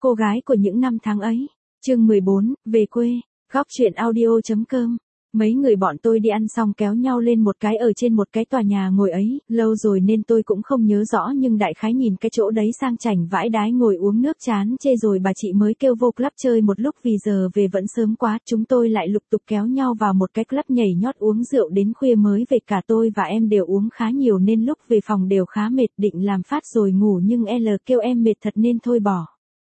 Cô gái của những năm tháng ấy. Chương 14, về quê. Góc truyện audio.com. Mấy người bọn tôi đi ăn xong kéo nhau lên một cái ở trên một cái tòa nhà ngồi ấy, lâu rồi nên tôi cũng không nhớ rõ nhưng đại khái nhìn cái chỗ đấy sang chảnh vãi đái ngồi uống nước chán chê rồi bà chị mới kêu vô club chơi một lúc vì giờ về vẫn sớm quá, chúng tôi lại lục tục kéo nhau vào một cái club nhảy nhót uống rượu đến khuya mới về, cả tôi và em đều uống khá nhiều nên lúc về phòng đều khá mệt, định làm phát rồi ngủ nhưng L kêu em mệt thật nên thôi bỏ.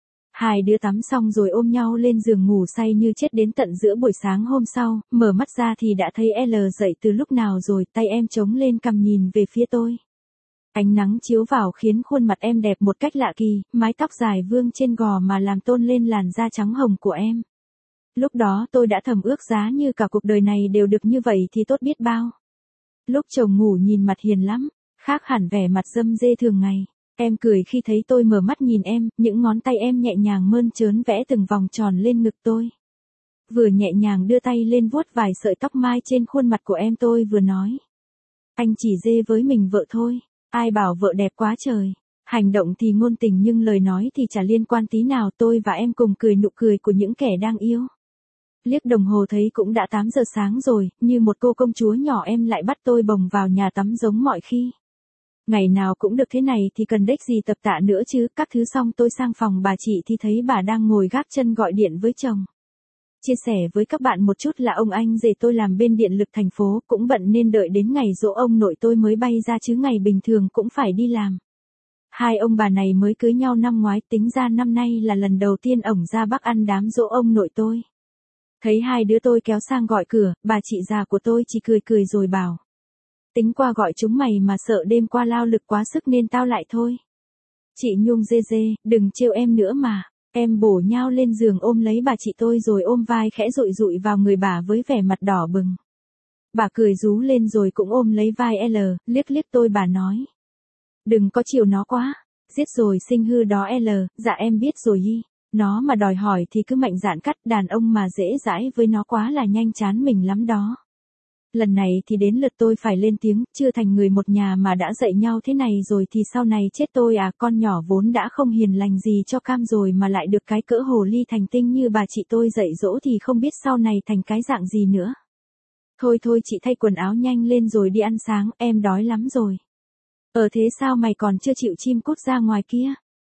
Hai đứa tắm xong rồi ôm nhau lên giường ngủ say như chết đến tận giữa buổi sáng hôm sau, mở mắt ra thì đã thấy L dậy từ lúc nào rồi, tay em chống lên cằm nhìn về phía tôi. Ánh nắng chiếu vào khiến khuôn mặt em đẹp một cách lạ kỳ, mái tóc dài vương trên gò mà làm tôn lên làn da trắng hồng của em. Lúc đó tôi đã thầm ước giá như cả cuộc đời này đều được như vậy thì tốt biết bao. Lúc chồng ngủ nhìn mặt hiền lắm, khác hẳn vẻ mặt dâm dê thường ngày. Em cười khi thấy tôi mở mắt nhìn em, những ngón tay em nhẹ nhàng mơn trớn vẽ từng vòng tròn lên ngực tôi. Vừa nhẹ nhàng đưa tay lên vuốt vài sợi tóc mai trên khuôn mặt của em tôi vừa nói. Anh chỉ dê với mình vợ thôi, ai bảo vợ đẹp quá trời. Hành động thì ngôn tình nhưng lời nói thì chả liên quan tí nào, tôi và em cùng cười nụ cười của những kẻ đang yêu. Liếc đồng hồ thấy cũng đã 8 giờ sáng rồi, như một cô công chúa nhỏ em lại bắt tôi bồng vào nhà tắm giống mọi khi. Ngày nào cũng được thế này thì cần đếch gì tập tạ nữa chứ, các thứ xong tôi sang phòng bà chị thì thấy bà đang ngồi gác chân gọi điện với chồng. Chia sẻ với các bạn một chút là ông anh rể tôi làm bên điện lực thành phố cũng bận nên đợi đến ngày giỗ ông nội tôi mới bay ra chứ ngày bình thường cũng phải đi làm. Hai ông bà này mới cưới nhau năm ngoái, tính ra năm nay là lần đầu tiên ổng ra Bắc ăn đám giỗ ông nội tôi. Thấy hai đứa tôi kéo sang gọi cửa, bà chị già của tôi chỉ cười cười rồi bảo. Tính qua gọi chúng mày mà sợ đêm qua lao lực quá sức nên tao lại thôi. Chị Nhung dê dê, đừng trêu em nữa mà. Em bổ nhao lên giường ôm lấy bà chị tôi rồi ôm vai khẽ dụi dụi vào người bà với vẻ mặt đỏ bừng. Bà cười rú lên rồi cũng ôm lấy vai L, liếc liếc tôi bà nói. Đừng có chiều nó quá, giết rồi sinh hư đó L, dạ em biết rồi y. Nó mà đòi hỏi thì cứ mạnh dạn cắt, đàn ông mà dễ dãi với nó quá là nhanh chán mình lắm đó. Lần này thì đến lượt tôi phải lên tiếng, chưa thành người một nhà mà đã dạy nhau thế này rồi thì sau này chết tôi à, con nhỏ vốn đã không hiền lành gì cho cam rồi mà lại được cái cỡ hồ ly thành tinh như bà chị tôi dạy dỗ thì không biết sau này thành cái dạng gì nữa. Thôi thôi chị thay quần áo nhanh lên rồi đi ăn sáng, em đói lắm rồi. Thế sao mày còn chưa chịu chim cút ra ngoài kia?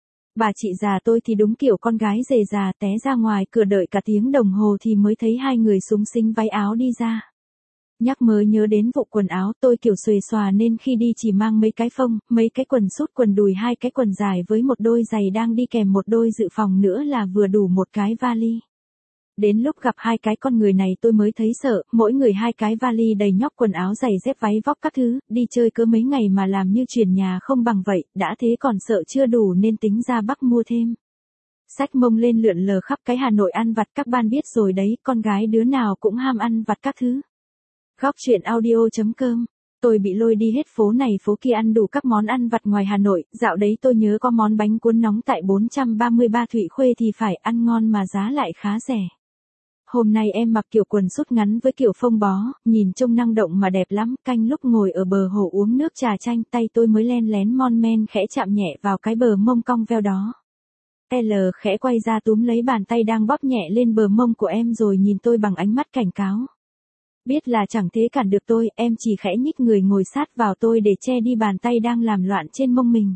Bà chị già tôi thì đúng kiểu con gái rề già, té ra ngoài cửa đợi cả tiếng đồng hồ thì mới thấy hai người xúng xính váy áo đi ra. Nhắc mới nhớ đến vụ quần áo, tôi kiểu xuề xòa nên khi đi chỉ mang mấy cái phông, mấy cái quần sút quần đùi, hai cái quần dài với một đôi giày đang đi kèm một đôi dự phòng nữa là vừa đủ một cái vali. Đến lúc gặp hai cái con người này tôi mới thấy sợ, mỗi người hai cái vali đầy nhóc quần áo giày dép váy vóc các thứ, đi chơi cỡ mấy ngày mà làm như chuyển nhà không bằng vậy, đã thế còn sợ chưa đủ nên tính ra Bắc mua thêm. Xách mông lên lượn lờ khắp cái Hà Nội ăn vặt, các bạn biết rồi đấy, con gái đứa nào cũng ham ăn vặt các thứ. Góc truyện audio.com. Tôi bị lôi đi hết phố này phố kia ăn đủ các món ăn vặt ngoài Hà Nội, dạo đấy tôi nhớ có món bánh cuốn nóng tại 433 Thụy Khuê thì phải, ăn ngon mà giá lại khá rẻ. Hôm nay em mặc kiểu quần sút ngắn với kiểu phông bó, nhìn trông năng động mà đẹp lắm, canh lúc ngồi ở bờ hồ uống nước trà chanh tay tôi mới len lén mon men khẽ chạm nhẹ vào cái bờ mông cong veo đó. L khẽ quay ra túm lấy bàn tay đang bóp nhẹ lên bờ mông của em rồi nhìn tôi bằng ánh mắt cảnh cáo. Biết là chẳng thế cản được tôi, em chỉ khẽ nhích người ngồi sát vào tôi để che đi bàn tay đang làm loạn trên mông mình.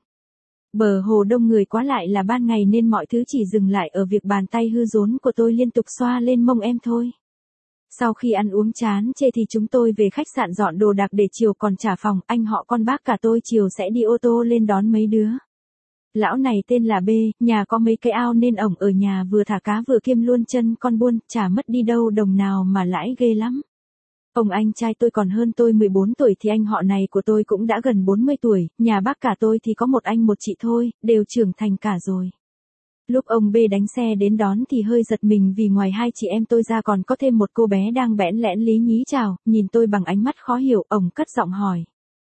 Bờ hồ đông người quá lại là ban ngày nên mọi thứ chỉ dừng lại ở việc bàn tay hư rốn của tôi liên tục xoa lên mông em thôi. Sau khi ăn uống chán chê thì chúng tôi về khách sạn dọn đồ đạc để chiều còn trả phòng, anh họ con bác cả tôi chiều sẽ đi ô tô lên đón mấy đứa. Lão này tên là B, nhà có mấy cái ao nên ổng ở nhà vừa thả cá vừa kiêm luôn chân con buôn, chả mất đi đâu đồng nào mà lãi ghê lắm. Ông anh trai tôi còn hơn tôi 14 tuổi thì anh họ này của tôi cũng đã gần 40 tuổi, nhà bác cả tôi thì có một anh một chị thôi, đều trưởng thành cả rồi. Lúc ông B đánh xe đến đón thì hơi giật mình vì ngoài hai chị em tôi ra còn có thêm một cô bé đang bẽn lẽn lý nhí chào, nhìn tôi bằng ánh mắt khó hiểu, ổng cất giọng hỏi.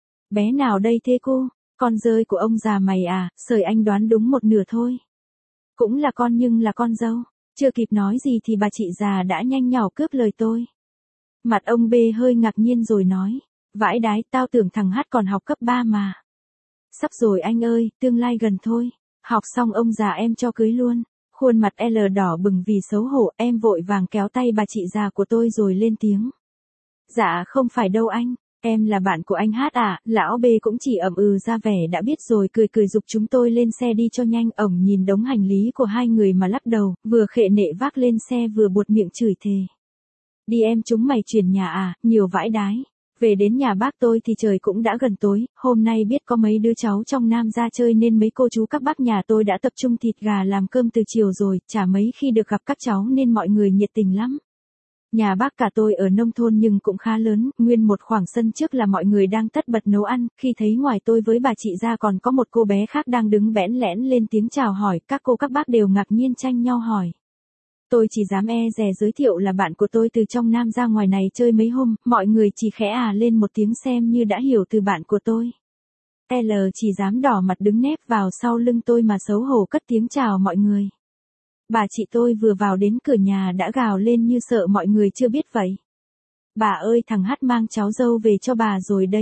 Bé nào đây thế cô? Con rơi của ông già mày à, sời anh đoán đúng một nửa thôi. Cũng là con nhưng là con dâu. Chưa kịp nói gì thì bà chị già đã nhanh nhỏ cướp lời tôi. Mặt ông B hơi ngạc nhiên rồi nói, vãi đái, tao tưởng thằng H còn học cấp 3 mà. Sắp rồi anh ơi, tương lai gần thôi. Học xong ông già em cho cưới luôn. Khuôn mặt L đỏ bừng vì xấu hổ, em vội vàng kéo tay bà chị già của tôi rồi lên tiếng. Dạ không phải đâu anh, em là bạn của anh Hát à, lão B cũng chỉ ậm ừ ra vẻ đã biết rồi cười cười giục chúng tôi lên xe đi cho nhanh. Ổng nhìn đống hành lý của hai người mà lắc đầu, vừa khệ nệ vác lên xe vừa buột miệng chửi thề. Đi em chúng mày chuyển nhà à, nhiều vãi đái. Về đến nhà bác tôi thì trời cũng đã gần tối, hôm nay biết có mấy đứa cháu trong Nam ra chơi nên mấy cô chú các bác nhà tôi đã tập trung thịt gà làm cơm từ chiều rồi, chả mấy khi được gặp các cháu nên mọi người nhiệt tình lắm. Nhà bác cả tôi ở nông thôn nhưng cũng khá lớn, nguyên một khoảng sân trước là mọi người đang tất bật nấu ăn, khi thấy ngoài tôi với bà chị ra còn có một cô bé khác đang đứng bẽn lẽn lên tiếng chào hỏi, các cô các bác đều ngạc nhiên tranh nhau hỏi. Tôi chỉ dám e dè giới thiệu là bạn của tôi từ trong Nam ra ngoài này chơi mấy hôm, mọi người chỉ khẽ à lên một tiếng xem như đã hiểu từ bạn của tôi. L chỉ dám đỏ mặt đứng nép vào sau lưng tôi mà xấu hổ cất tiếng chào mọi người. Bà chị tôi vừa vào đến cửa nhà đã gào lên như sợ mọi người chưa biết vậy. Bà ơi thằng Hát mang cháu dâu về cho bà rồi đây.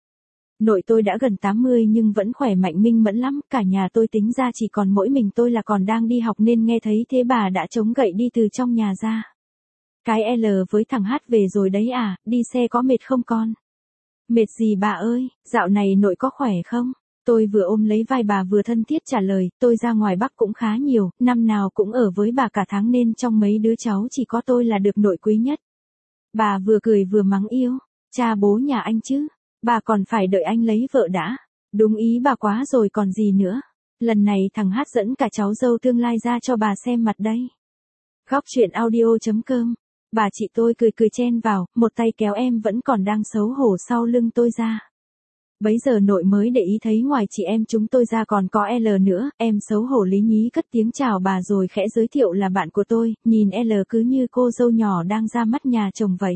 Nội tôi đã gần 80 nhưng vẫn khỏe mạnh minh mẫn lắm, cả nhà tôi tính ra chỉ còn mỗi mình tôi là còn đang đi học nên nghe thấy thế bà đã chống gậy đi từ trong nhà ra. Cái L với thằng Hát về rồi đấy à, đi xe có mệt không con? Mệt gì bà ơi, dạo này nội có khỏe không? Tôi vừa ôm lấy vai bà vừa thân thiết trả lời, tôi ra ngoài Bắc cũng khá nhiều, năm nào cũng ở với bà cả tháng nên trong mấy đứa cháu chỉ có tôi là được nội quý nhất. Bà vừa cười vừa mắng yêu, cha bố nhà anh chứ, bà còn phải đợi anh lấy vợ đã. Đúng ý bà quá rồi còn gì nữa. Lần này thằng Hát dẫn cả cháu dâu tương lai ra cho bà xem mặt đây. Góc chuyện audio.com. Bà chị tôi cười cười chen vào, một tay kéo em vẫn còn đang xấu hổ sau lưng tôi ra. Bấy giờ nội mới để ý thấy ngoài chị em chúng tôi ra còn có L nữa, em xấu hổ lý nhí cất tiếng chào bà rồi khẽ giới thiệu là bạn của tôi, nhìn L cứ như cô dâu nhỏ đang ra mắt nhà chồng vậy.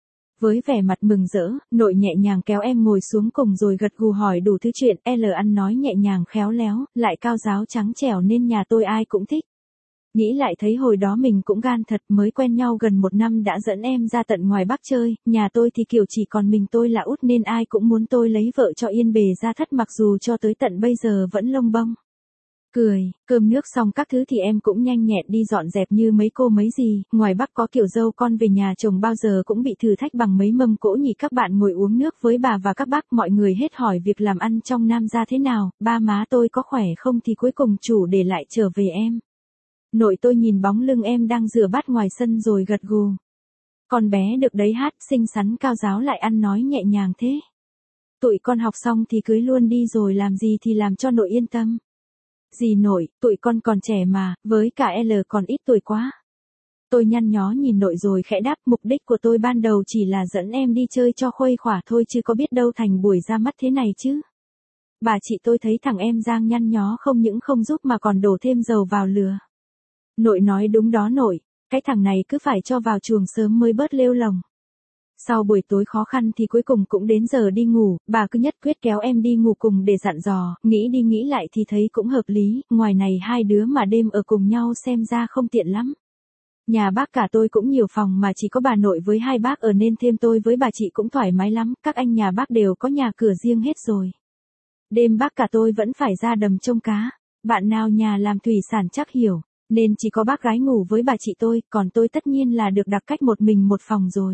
Với vẻ mặt mừng rỡ, nội nhẹ nhàng kéo em ngồi xuống cùng rồi gật gù hỏi đủ thứ chuyện, L ăn nói nhẹ nhàng khéo léo, lại cao ráo trắng trẻo nên nhà tôi ai cũng thích. Nghĩ lại thấy hồi đó mình cũng gan thật, mới quen nhau gần 1 năm đã dẫn em ra tận ngoài Bắc chơi, nhà tôi thì kiểu chỉ còn mình tôi là út nên ai cũng muốn tôi lấy vợ cho yên bề gia thất mặc dù cho tới tận bây giờ vẫn lông bông. Cười, cơm nước xong các thứ thì em cũng nhanh nhẹn đi dọn dẹp như mấy cô mấy gì, ngoài Bắc có kiểu dâu con về nhà chồng bao giờ cũng bị thử thách bằng mấy mâm cỗ nhỉ. Các bạn ngồi uống nước với bà và các bác, mọi người hết hỏi việc làm ăn trong Nam ra thế nào, ba má tôi có khỏe không thì cuối cùng chủ để lại trở về em. Nội tôi nhìn bóng lưng em đang rửa bát ngoài sân rồi gật gù. Con bé được đấy Hát, xinh xắn cao ráo lại ăn nói nhẹ nhàng thế. Tụi con học xong thì cưới luôn đi rồi làm gì thì làm cho nội yên tâm. Gì nội, tụi con còn trẻ mà, với cả L còn ít tuổi quá. Tôi nhăn nhó nhìn nội rồi khẽ đáp, mục đích của tôi ban đầu chỉ là dẫn em đi chơi cho khuây khỏa thôi chứ có biết đâu thành buổi ra mắt thế này chứ. Bà chị tôi thấy thằng em Giang nhăn nhó không những không giúp mà còn đổ thêm dầu vào lửa. Nội nói đúng đó nội, cái thằng này cứ phải cho vào chuồng sớm mới bớt lêu lồng. Sau buổi tối khó khăn thì cuối cùng cũng đến giờ đi ngủ, bà cứ nhất quyết kéo em đi ngủ cùng để dặn dò, nghĩ đi nghĩ lại thì thấy cũng hợp lý, ngoài này hai đứa mà đêm ở cùng nhau xem ra không tiện lắm. Nhà bác cả tôi cũng nhiều phòng mà chỉ có bà nội với hai bác ở nên thêm tôi với bà chị cũng thoải mái lắm, các anh nhà bác đều có nhà cửa riêng hết rồi. Đêm bác cả tôi vẫn phải ra đầm trông cá, bạn nào nhà làm thủy sản chắc hiểu. Nên chỉ có bác gái ngủ với bà chị tôi, còn tôi tất nhiên là được đặt cách một mình một phòng rồi.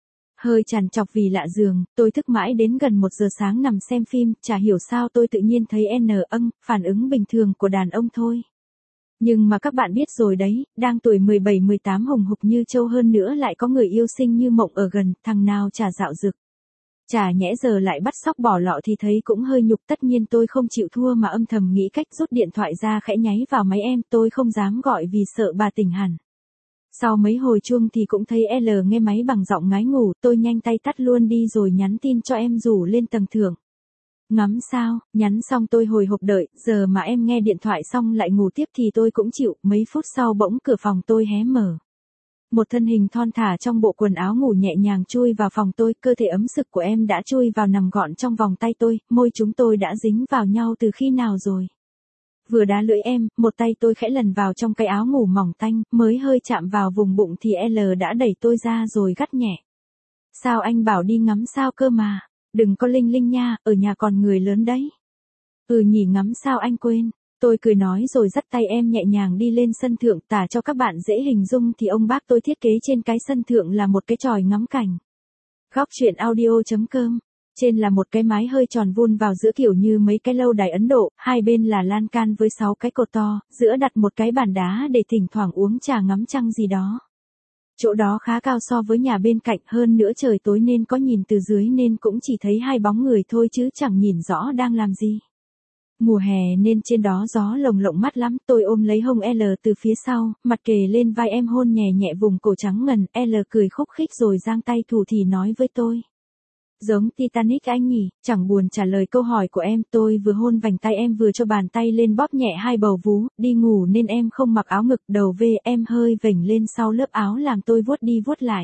Hơi trằn trọc vì lạ giường, tôi thức mãi đến gần 1 giờ sáng nằm xem phim, chả hiểu sao tôi tự nhiên thấy phản ứng bình thường của đàn ông thôi. Nhưng mà các bạn biết rồi đấy, đang tuổi 17-18 hùng hục như trâu hơn nữa lại có người yêu xinh như mộng ở gần, thằng nào chả dạo dực. Chả nhẽ giờ lại bắt sóc bỏ lọ thì thấy cũng hơi nhục, tất nhiên tôi không chịu thua mà âm thầm nghĩ cách rút điện thoại ra khẽ nháy vào máy em, tôi không dám gọi vì sợ bà tỉnh hẳn. Sau mấy hồi chuông thì cũng thấy L nghe máy bằng giọng ngái ngủ, tôi nhanh tay tắt luôn đi rồi nhắn tin cho em rủ lên tầng thượng. Ngắm sao, nhắn xong tôi hồi hộp đợi, giờ mà em nghe điện thoại xong lại ngủ tiếp thì tôi cũng chịu, mấy phút sau bỗng cửa phòng tôi hé mở. Một thân hình thon thả trong bộ quần áo ngủ nhẹ nhàng chui vào phòng tôi, cơ thể ấm sực của em đã chui vào nằm gọn trong vòng tay tôi, môi chúng tôi đã dính vào nhau từ khi nào rồi. Vừa đá lưỡi em, một tay tôi khẽ lần vào trong cái áo ngủ mỏng tanh, mới hơi chạm vào vùng bụng thì L đã đẩy tôi ra rồi gắt nhẹ. Sao anh bảo đi ngắm sao cơ mà, đừng có linh linh nha, ở nhà còn người lớn đấy. Ừ nhỉ, ngắm sao anh quên. Tôi cười nói rồi dắt tay em nhẹ nhàng đi lên sân thượng, tả cho các bạn dễ hình dung thì ông bác tôi thiết kế trên cái sân thượng là một cái chòi ngắm cảnh. Góc truyện audio.com. Trên là một cái mái hơi tròn vuông vào giữa kiểu như mấy cái lâu đài Ấn Độ, hai bên là lan can với 6 cái cột to, giữa đặt một cái bàn đá để thỉnh thoảng uống trà ngắm trăng gì đó. Chỗ đó khá cao so với nhà bên cạnh, hơn nữa trời tối nên có nhìn từ dưới nên cũng chỉ thấy hai bóng người thôi chứ chẳng nhìn rõ đang làm gì. Mùa hè nên trên đó gió lồng lộng mát lắm, tôi ôm lấy hông L từ phía sau, mặt kề lên vai em hôn nhẹ nhẹ vùng cổ trắng ngần, L cười khúc khích rồi giang tay thủ thì nói với tôi. Giống Titanic anh nhỉ, chẳng buồn trả lời câu hỏi của em, tôi vừa hôn vành tay em vừa cho bàn tay lên bóp nhẹ hai bầu vú, đi ngủ nên em không mặc áo ngực, đầu về em hơi vểnh lên sau lớp áo làm tôi vuốt đi vuốt lại.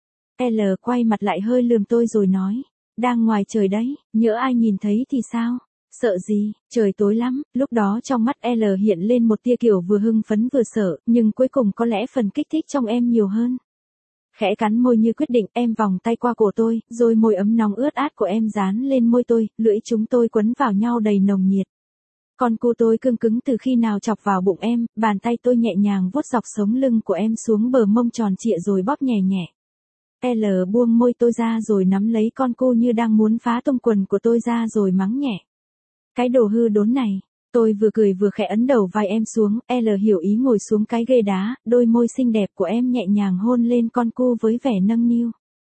L quay mặt lại hơi lườm tôi rồi nói, đang ngoài trời đấy, nhỡ ai nhìn thấy thì sao? Sợ gì, trời tối lắm, lúc đó trong mắt L hiện lên một tia kiểu vừa hưng phấn vừa sợ, nhưng cuối cùng có lẽ phần kích thích trong em nhiều hơn. Khẽ cắn môi như quyết định, em vòng tay qua cổ tôi, rồi môi ấm nóng ướt át của em dán lên môi tôi, lưỡi chúng tôi quấn vào nhau đầy nồng nhiệt. Con cu tôi cương cứng từ khi nào chọc vào bụng em, bàn tay tôi nhẹ nhàng vuốt dọc sống lưng của em xuống bờ mông tròn trịa rồi bóp nhẹ nhẹ. L buông môi tôi ra rồi nắm lấy con cu như đang muốn phá tung quần của tôi ra rồi mắng nhẹ. Cái đồ hư đốn này. Tôi vừa cười vừa khẽ ấn đầu vai em xuống, L hiểu ý ngồi xuống cái ghế đá, đôi môi xinh đẹp của em nhẹ nhàng hôn lên con cu với vẻ nâng niu.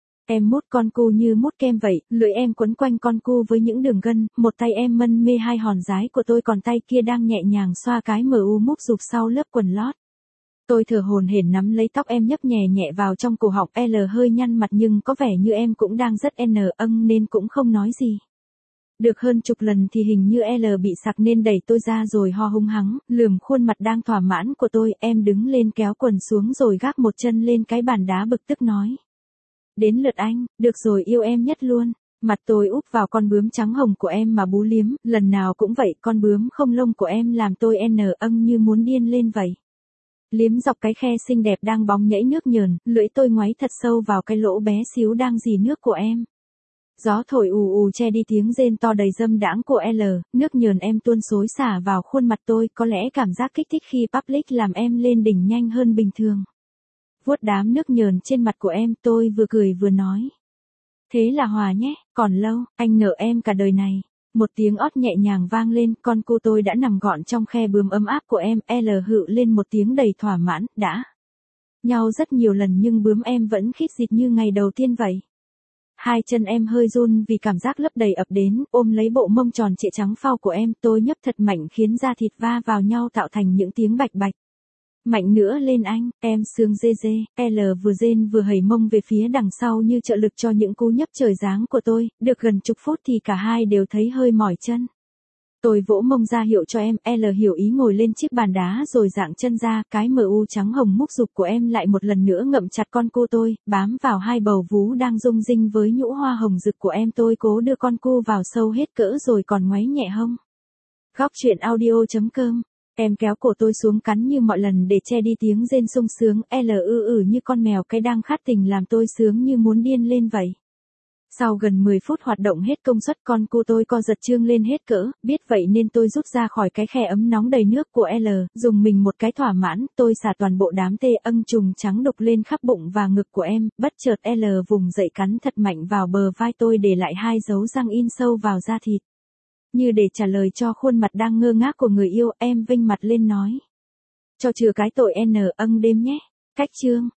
Em mút con cu như mút kem vậy, lưỡi em quấn quanh con cu với những đường gân, một tay em mân mê hai hòn dái của tôi còn tay kia đang nhẹ nhàng xoa cái mút rụp sau lớp quần lót. Tôi thở hổn hển nắm lấy tóc em nhấp nhẹ nhẹ vào trong cổ họng, L hơi nhăn mặt nhưng có vẻ như em cũng đang rất nên cũng không nói gì. Được hơn chục lần thì hình như L bị sặc nên đẩy tôi ra rồi ho hung hắng, lườm khuôn mặt đang thỏa mãn của tôi, em đứng lên kéo quần xuống rồi gác một chân lên cái bàn đá bực tức nói. Đến lượt anh, được rồi yêu em nhất luôn. Mặt tôi úp vào con bướm trắng hồng của em mà bú liếm, lần nào cũng vậy, con bướm không lông của em làm tôi như muốn điên lên vậy. Liếm dọc cái khe xinh đẹp đang bóng nhảy nước nhờn, lưỡi tôi ngoáy thật sâu vào cái lỗ bé xíu đang rỉ nước của em. Gió thổi ù ù che đi tiếng rên to đầy dâm đãng của L, nước nhờn em tuôn xối xả vào khuôn mặt tôi, có lẽ cảm giác kích thích khi public làm em lên đỉnh nhanh hơn bình thường. Vuốt đám nước nhờn trên mặt của em, tôi vừa cười vừa nói. Thế là hòa nhé, còn lâu, anh nợ em cả đời này. Một tiếng ót nhẹ nhàng vang lên, con cu tôi đã nằm gọn trong khe bướm ấm áp của em, L hự lên một tiếng đầy thỏa mãn, đã nhau rất nhiều lần nhưng bướm em vẫn khít khít như ngày đầu tiên vậy. Hai chân em hơi run vì cảm giác lấp đầy ập đến, ôm lấy bộ mông tròn trịa trắng phao của em, tôi nhấp thật mạnh khiến da thịt va vào nhau tạo thành những tiếng bạch bạch. Mạnh nữa lên anh, em sướng dê dê, L vừa rên vừa hẩy mông về phía đằng sau như trợ lực cho những cú nhấp trời giáng của tôi, được gần chục phút thì cả hai đều thấy hơi mỏi chân. Tôi vỗ mông ra hiệu cho em, L hiểu ý ngồi lên chiếc bàn đá rồi dạng chân ra, cái trắng hồng múc rụp của em lại một lần nữa ngậm chặt con cu tôi, bám vào hai bầu vú đang rung rinh với nhũ hoa hồng rực của em, tôi cố đưa con cu vào sâu hết cỡ rồi còn ngoáy nhẹ hông. Góc truyện audio.com. Em kéo cổ tôi xuống cắn như mọi lần để che đi tiếng rên sung sướng, L như con mèo cái đang khát tình làm tôi sướng như muốn điên lên vậy. Sau gần 10 phút hoạt động hết công suất, con cu tôi co giật trương lên hết cỡ, biết vậy nên tôi rút ra khỏi cái khe ấm nóng đầy nước của L, dùng mình một cái thỏa mãn, tôi xả toàn bộ đám tê âng trùng trắng đục lên khắp bụng và ngực của em, bất chợt L vùng dậy cắn thật mạnh vào bờ vai tôi để lại hai dấu răng in sâu vào da thịt. Như để trả lời cho khuôn mặt đang ngơ ngác của người yêu, em vênh mặt lên nói. Cho chừa cái tội đêm nhé. Cách chương.